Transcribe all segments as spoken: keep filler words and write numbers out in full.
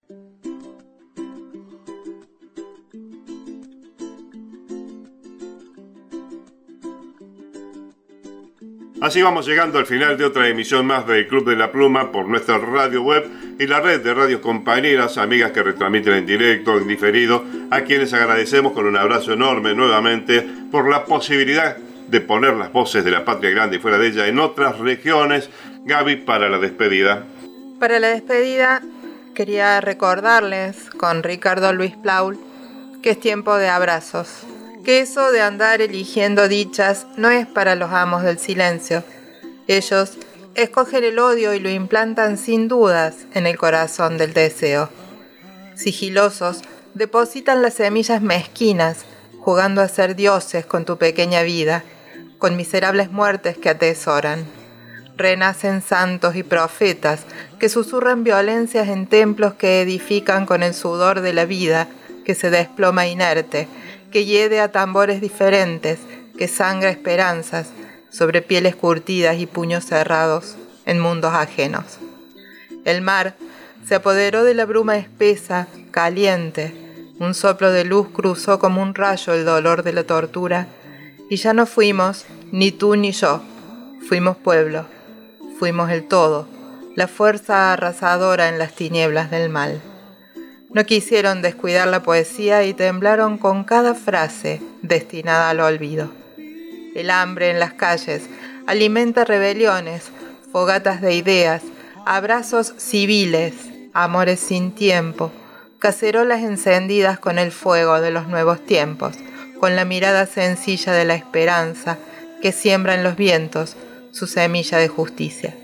Así vamos llegando al final de otra emisión más del Club de la Pluma por nuestra radio web y la red de radios compañeras, amigas que retransmiten en directo, en diferido, a quienes agradecemos con un abrazo enorme nuevamente por la posibilidad de poner las voces de la patria grande y fuera de ella en otras regiones. Gaby, para la despedida. Para la despedida quería recordarles con Ricardo Luis Plaul que es tiempo de abrazos. Que eso de andar eligiendo dichas no es para los amos del silencio. Ellos escogen el odio y lo implantan sin dudas en el corazón del deseo. Sigilosos, depositan las semillas mezquinas, jugando a ser dioses con tu pequeña vida, con miserables muertes que atesoran. Renacen santos y profetas que susurran violencias en templos que edifican con el sudor de la vida que se desploma inerte, que hiede a tambores diferentes, que sangra esperanzas sobre pieles curtidas y puños cerrados en mundos ajenos. El mar se apoderó de la bruma espesa, caliente. Un soplo de luz cruzó como un rayo el dolor de la tortura, y ya no fuimos, ni tú ni yo, fuimos pueblo, fuimos el todo, la fuerza arrasadora en las tinieblas del mal. No quisieron descuidar la poesía y temblaron con cada frase destinada al olvido. El hambre en las calles alimenta rebeliones, fogatas de ideas, abrazos civiles, amores sin tiempo, cacerolas encendidas con el fuego de los nuevos tiempos, con la mirada sencilla de la esperanza que siembra en los vientos su semilla de justicia.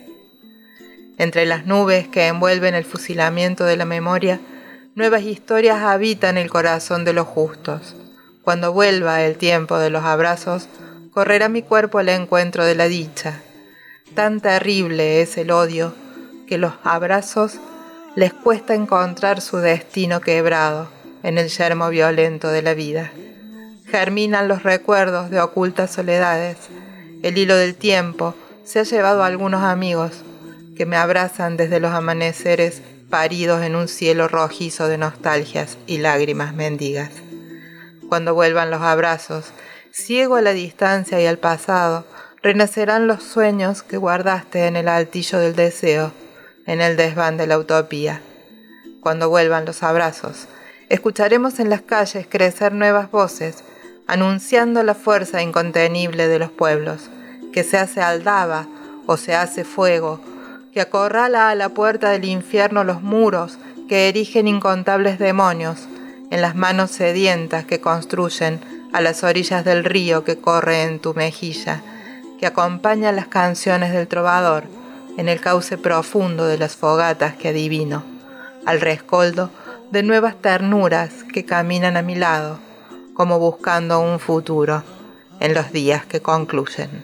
Entre las nubes que envuelven el fusilamiento de la memoria, nuevas historias habitan el corazón de los justos. Cuando vuelva el tiempo de los abrazos, correrá mi cuerpo al encuentro de la dicha. Tan terrible es el odio que los abrazos les cuesta encontrar su destino quebrado en el yermo violento de la vida. Germinan los recuerdos de ocultas soledades. El hilo del tiempo se ha llevado a algunos amigos que me abrazan desde los amaneceres paridos en un cielo rojizo de nostalgias y lágrimas mendigas. Cuando vuelvan los abrazos, ciego a la distancia y al pasado, renacerán los sueños que guardaste en el altillo del deseo, en el desván de la utopía. Cuando vuelvan los abrazos, escucharemos en las calles crecer nuevas voces, anunciando la fuerza incontenible de los pueblos, que se hace aldaba o se hace fuego, que acorrala a la puerta del infierno los muros que erigen incontables demonios en las manos sedientas que construyen a las orillas del río que corre en tu mejilla, que acompaña las canciones del trovador en el cauce profundo de las fogatas que adivino, al rescoldo de nuevas ternuras que caminan a mi lado, como buscando un futuro en los días que concluyen.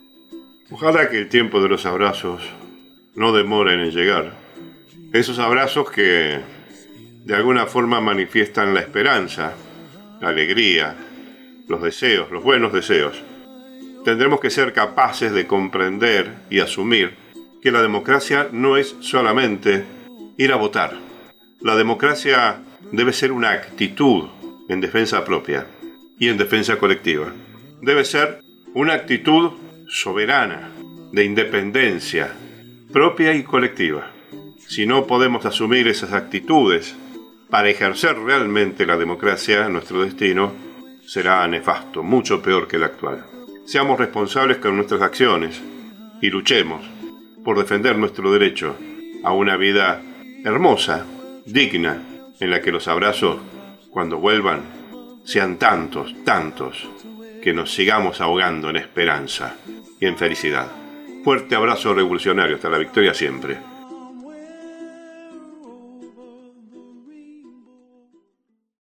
Ojalá que el tiempo de los abrazos no demoren en llegar. Esos abrazos que de alguna forma manifiestan la esperanza, la alegría, los deseos, los buenos deseos. Tendremos que ser capaces de comprender y asumir que la democracia no es solamente ir a votar. La democracia debe ser una actitud en defensa propia y en defensa colectiva. Debe ser una actitud soberana, de independencia, propia y colectiva. Si no podemos asumir esas actitudes para ejercer realmente la democracia, nuestro destino será nefasto, mucho peor que el actual. Seamos responsables con nuestras acciones y luchemos por defender nuestro derecho a una vida hermosa, digna, en la que los abrazos, cuando vuelvan, sean tantos, tantos, que nos sigamos ahogando en esperanza y en felicidad. Fuerte abrazo revolucionario, hasta la victoria siempre.